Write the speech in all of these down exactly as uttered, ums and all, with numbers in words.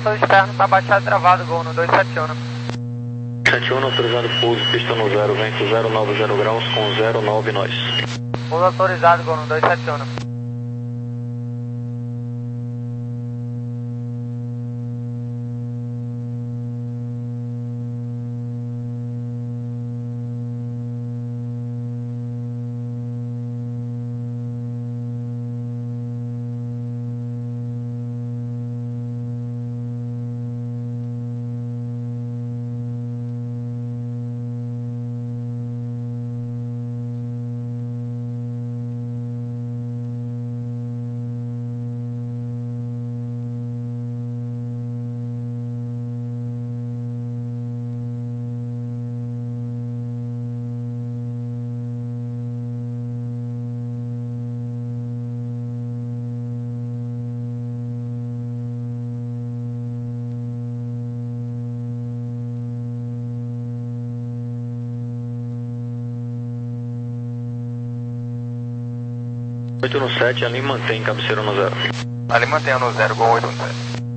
Seu externo tá baixado e travado, gol no dois sete um. sete um, autorizado pouso, pista no zero, vento zero nove zero graus com zero nove nós. Pouso autorizado, gol no dois sete um. oito no sete, ali mantém cabeceira no zero. Ali mantém no zero, gol oito no sete.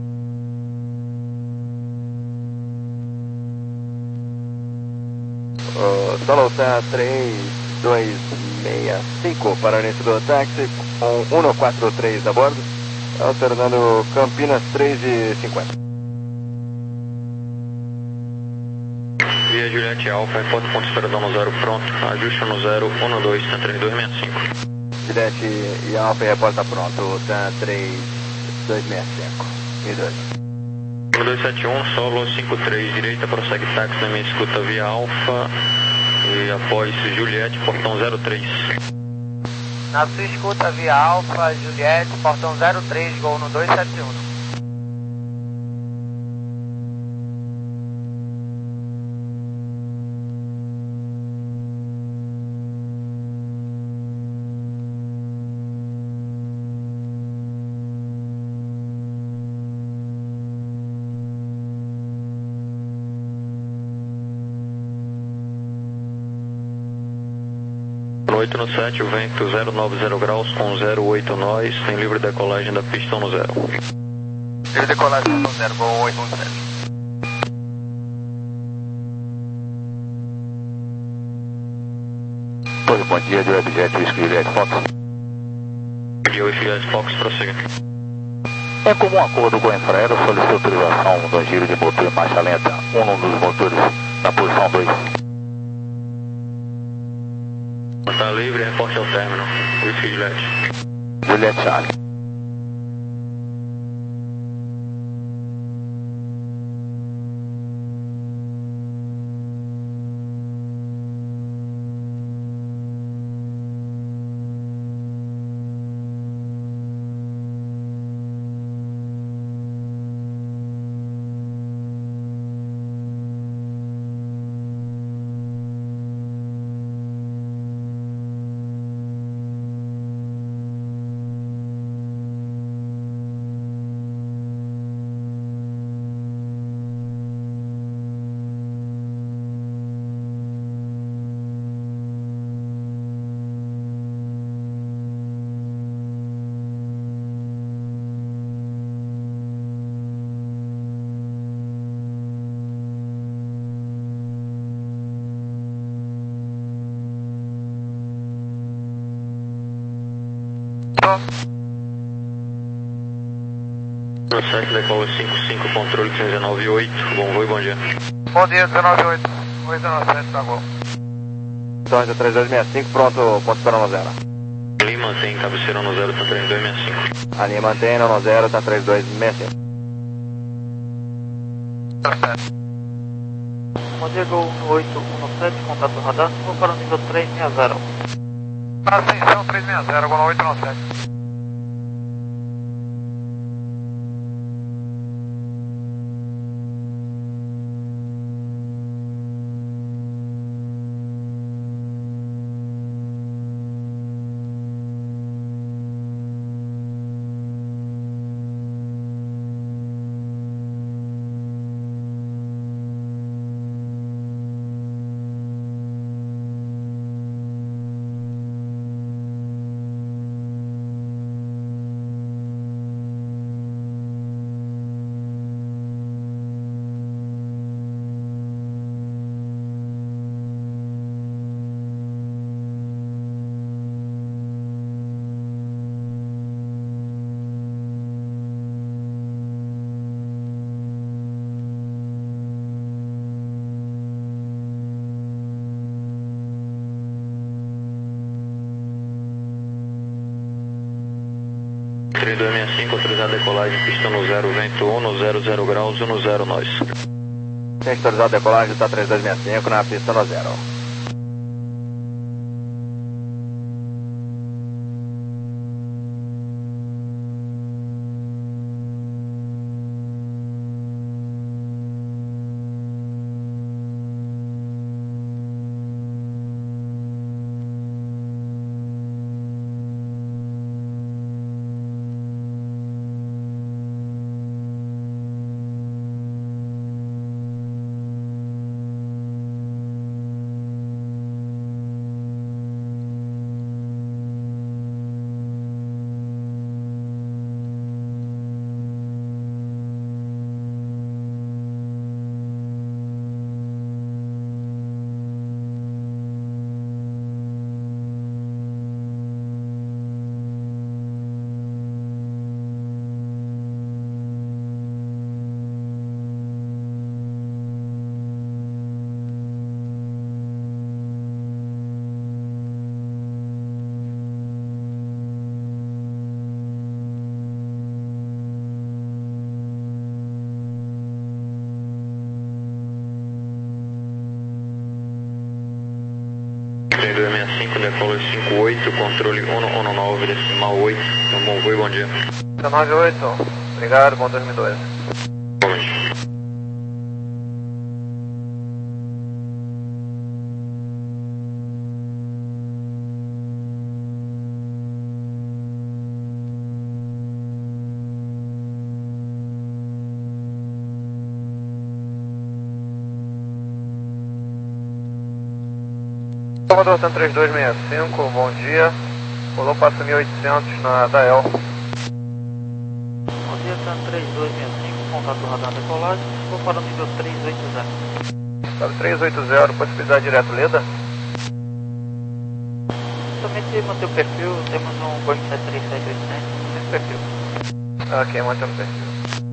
Uh, Solo três dois seis cinco para o início do táxi com cento e quarenta e três a bordo, alternando Campinas três e cinquenta. Via Juliette Alfa, reporte ponto esperador no zero pronto, ajuste no zero, um dois, três dois seis cinco. Juliette e Alfa reporta pronto, T três dois seis cinco. E dois. um dois sete um, solo cinco três, direita, prossegue táxi na minha escuta via Alfa e após Juliette, portão zero três. Na sua escuta via Alfa, Juliette, portão zero três, gol no dois sete um. oito no sete, o vento zero nove zero graus com zero oito nós, tem livre decolagem da pista no zero. Livre decolagem no zero, gol oito no sete. Oi, bom dia, do Webjet Whisky Juliette Fox. Bom dia, Juliette Fox, prossiga. Em comum acordo com a Infraero, solicito autorização do giro de motor em marcha lenta, um dos motores na posição dois. Está livre, reporte ao término. Whisky Juliette. Juliette Charlie. No sete, decola cinco cinco, controle dezenove oito, bom voo e bom dia. Bom dia, dezenove oito, oito no sete, tá bom. Então, três dois seis cinco, pronto, ponto esperando no zero. Ali mantém cabeceira no zero, tá três dois seis cinco. Ali mantém no zero, tá três dois seis cinco. Bom dia, gol oito um sete, contato radar, vou para o nível três seis zero. Ascensão três seis zero, gol oito um sete. três dois seis cinco, autorizado a decolagem, pista no zero, vento um, no zero, zero graus, um no zero, nós. Tem autorizado a decolagem, está três dois seis cinco na pista no zero. três dois seis cinco, decolo cinco oito, controle um um nove, decimal oito, bom voo e bom dia. nove oito, obrigado, bom dois mil e doze. Bom dia. Salvador cento e três dois seis cinco, bom dia. Rolou passo mil e oitocentos na Dael. Bom dia, cento e três dois seis cinco, contato radar decolagem, vou para o nível três oito zero. Estado três oito zero, possibilidade direto Leda? Somente manter o perfil, temos um Boeing sete três sete oitocentos, no mesmo perfil. Ok, mantendo o perfil.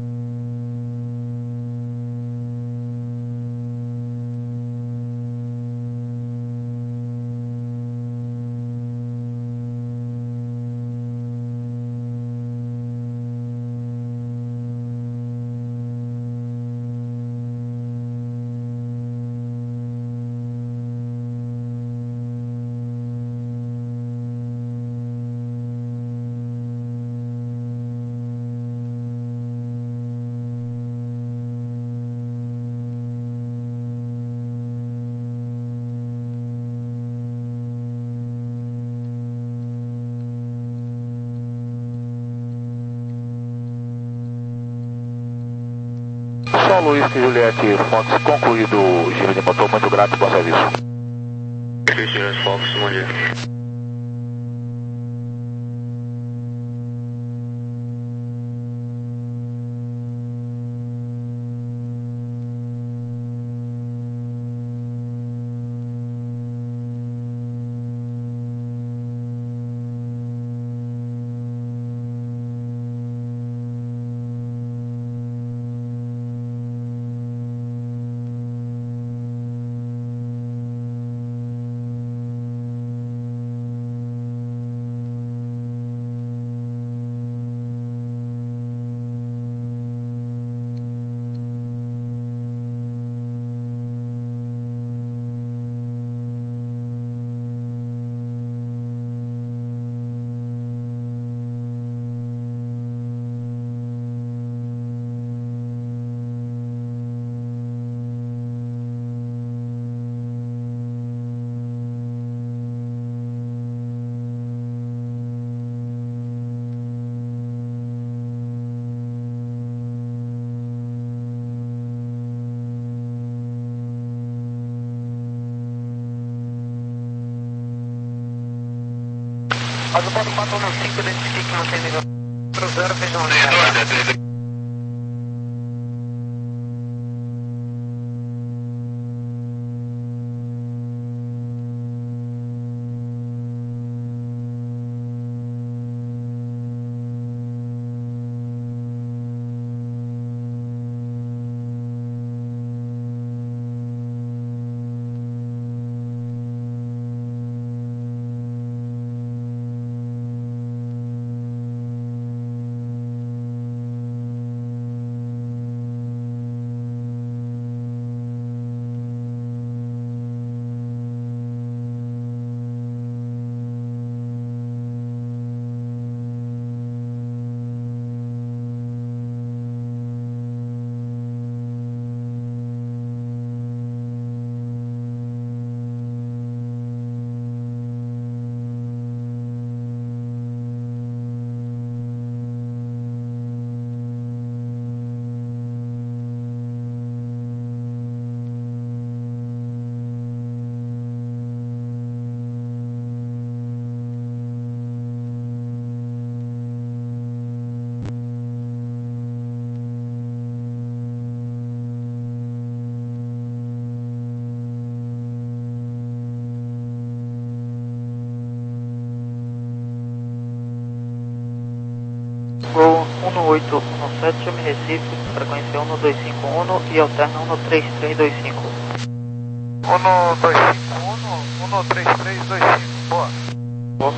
São Luís e Juliette Fontes, concluído o giro de motor, muito grato pelo serviço. Serviço Juliette Fox, bom dia. Mas o quatro quatro um cinco, identifique que mantém nível zero, vejam onde. oito um sete, chame Recife, frequência um dois cinco um e alterna um três três dois cinco. um dois cinco um, um três três dois cinco, boa. Boa.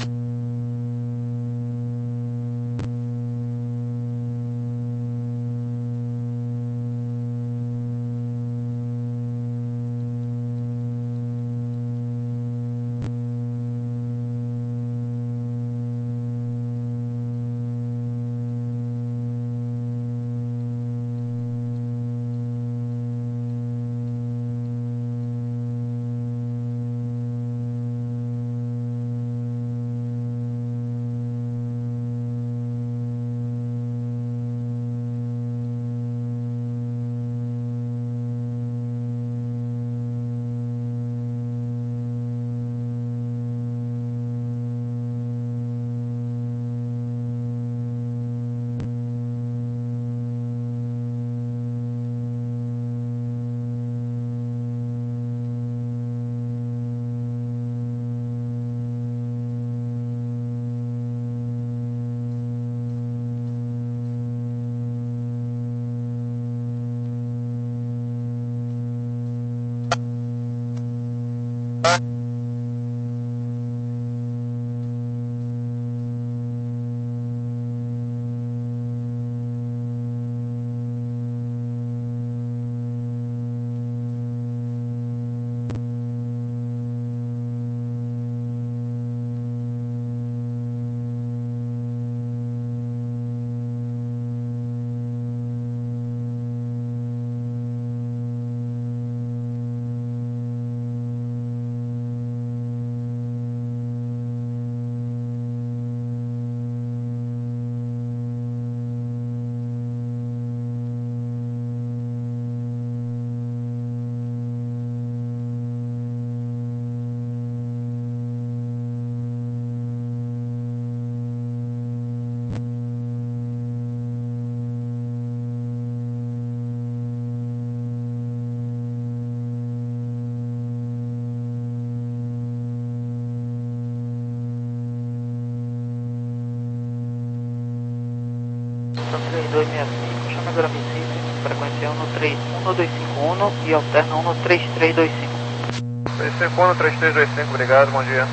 três dois seis cinco, chama agora Recife, frequência um dois cinco um e alterna um três três dois cinco. três cinco um, três três dois cinco, obrigado, bom dia.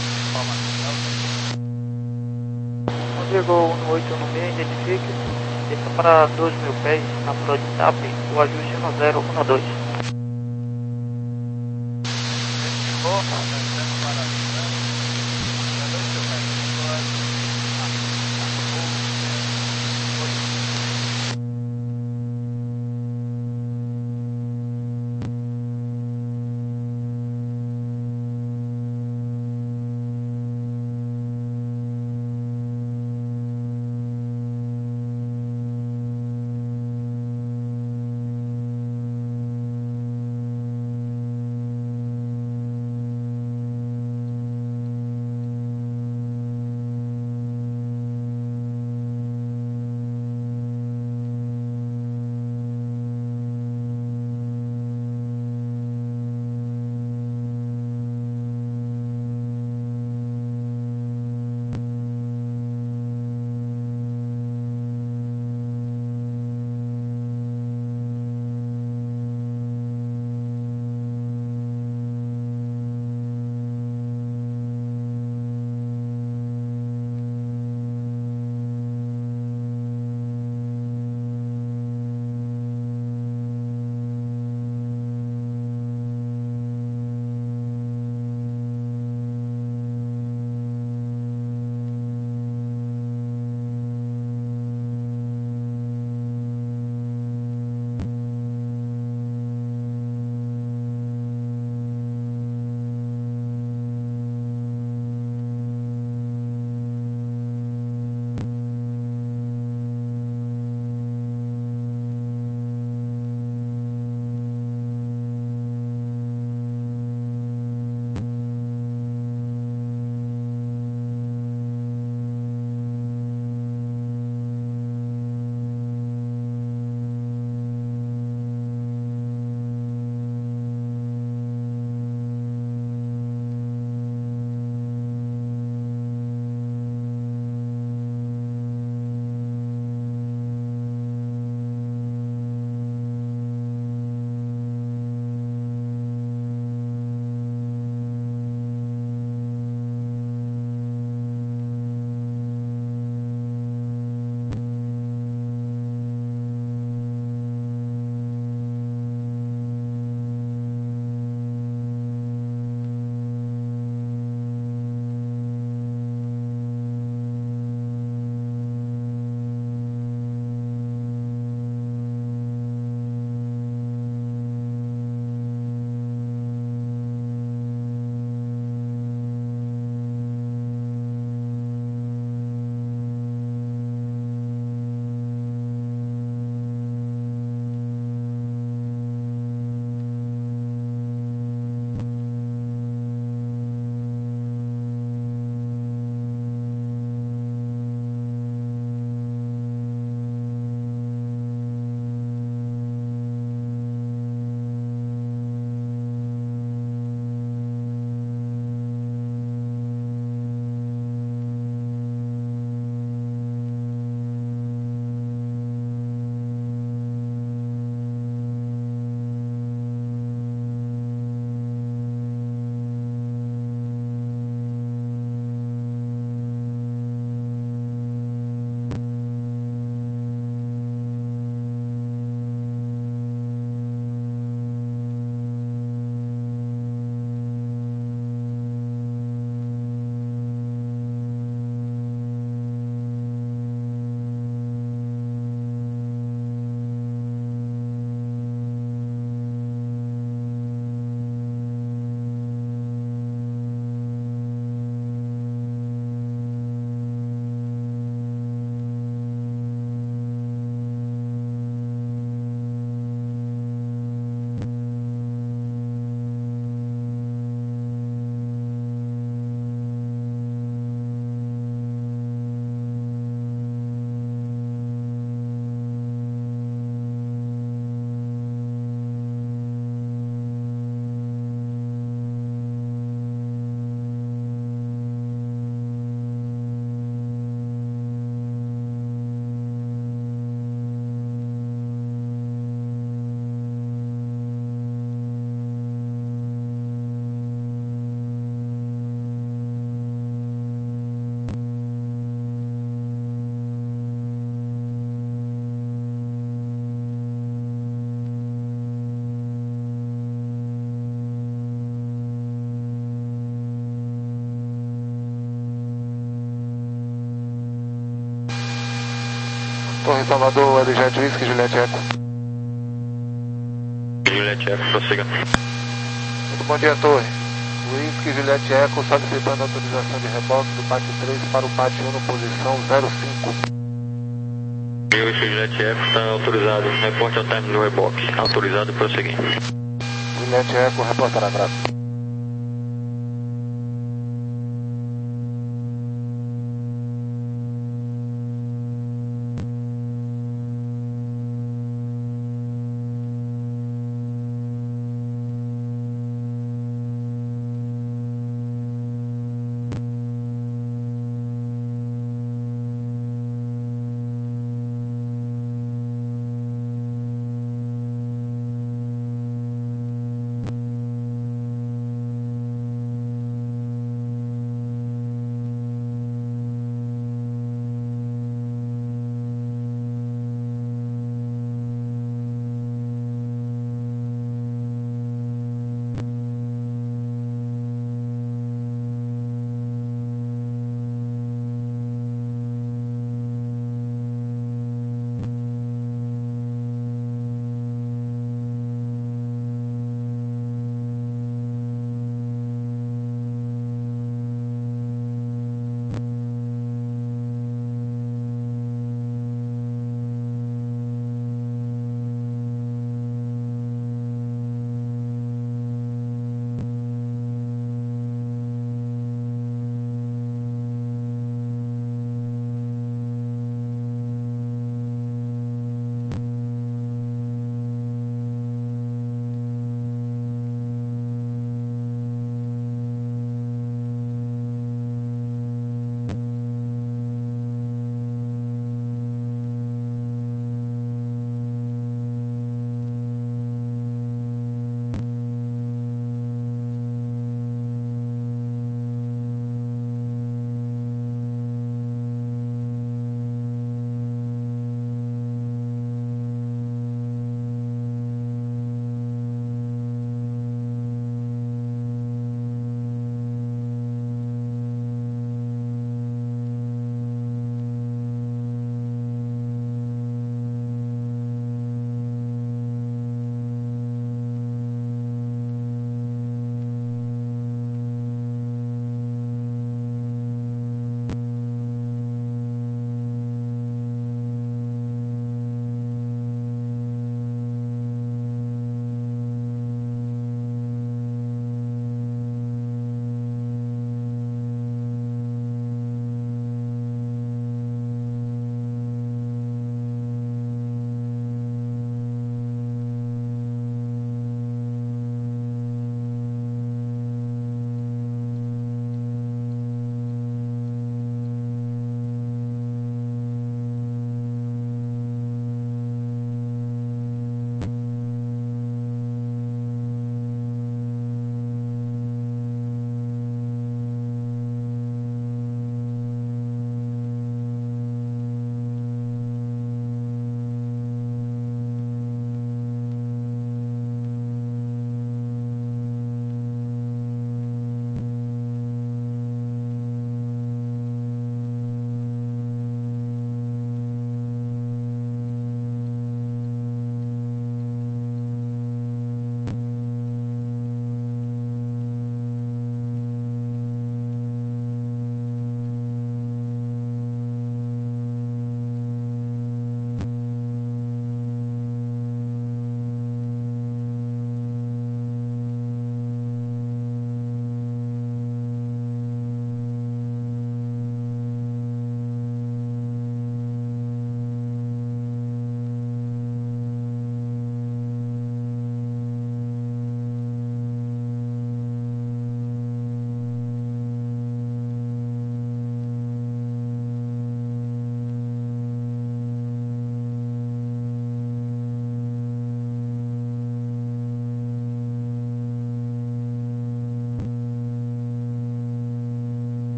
Rodrigo um oito um seis, identifique. desça para dois mil pés na Pro de TAP, o ajuste um zero um dois. Torre Salvador, L-Jet Whisky, Juliette Eco. Juliette Eco, prossiga. Muito bom dia, Torre. Whisky, Juliette Eco, solicitando autorização de reboque do P A T três para o P A T um, posição zero cinco. E o Whisky, Juliette Eco está autorizado. Reporte ao término do reboque. Autorizado, prosseguir. Juliette Eco, reportar a graça.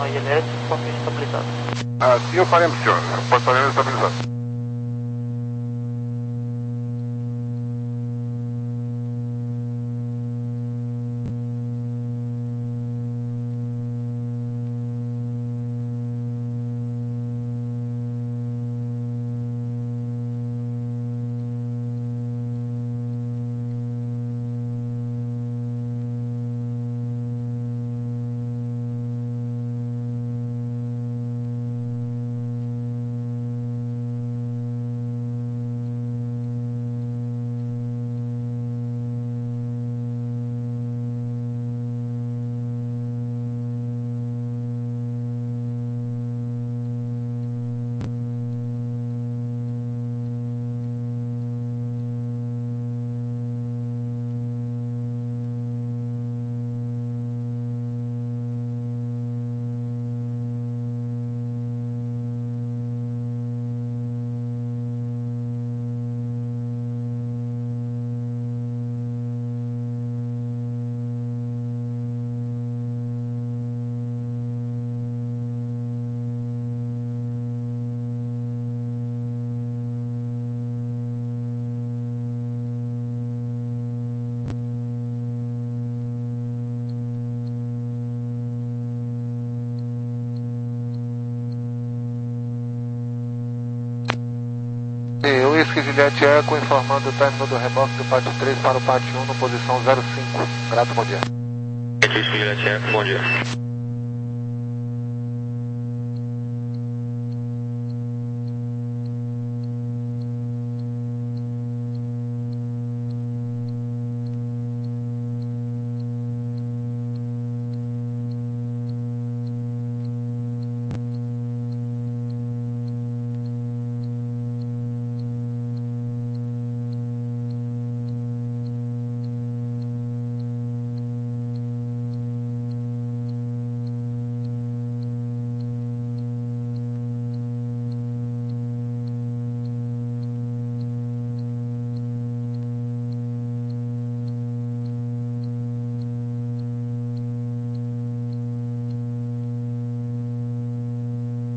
a I L S, porta estabilizado. Assim eu faremos, senhor. Porta estabilizado. O Whisky Juliette Eco informando o término do reboque do pátio três para o pátio um, no posição zero cinco. Grato, bom dia. Whisky Juliette Eco, bom dia.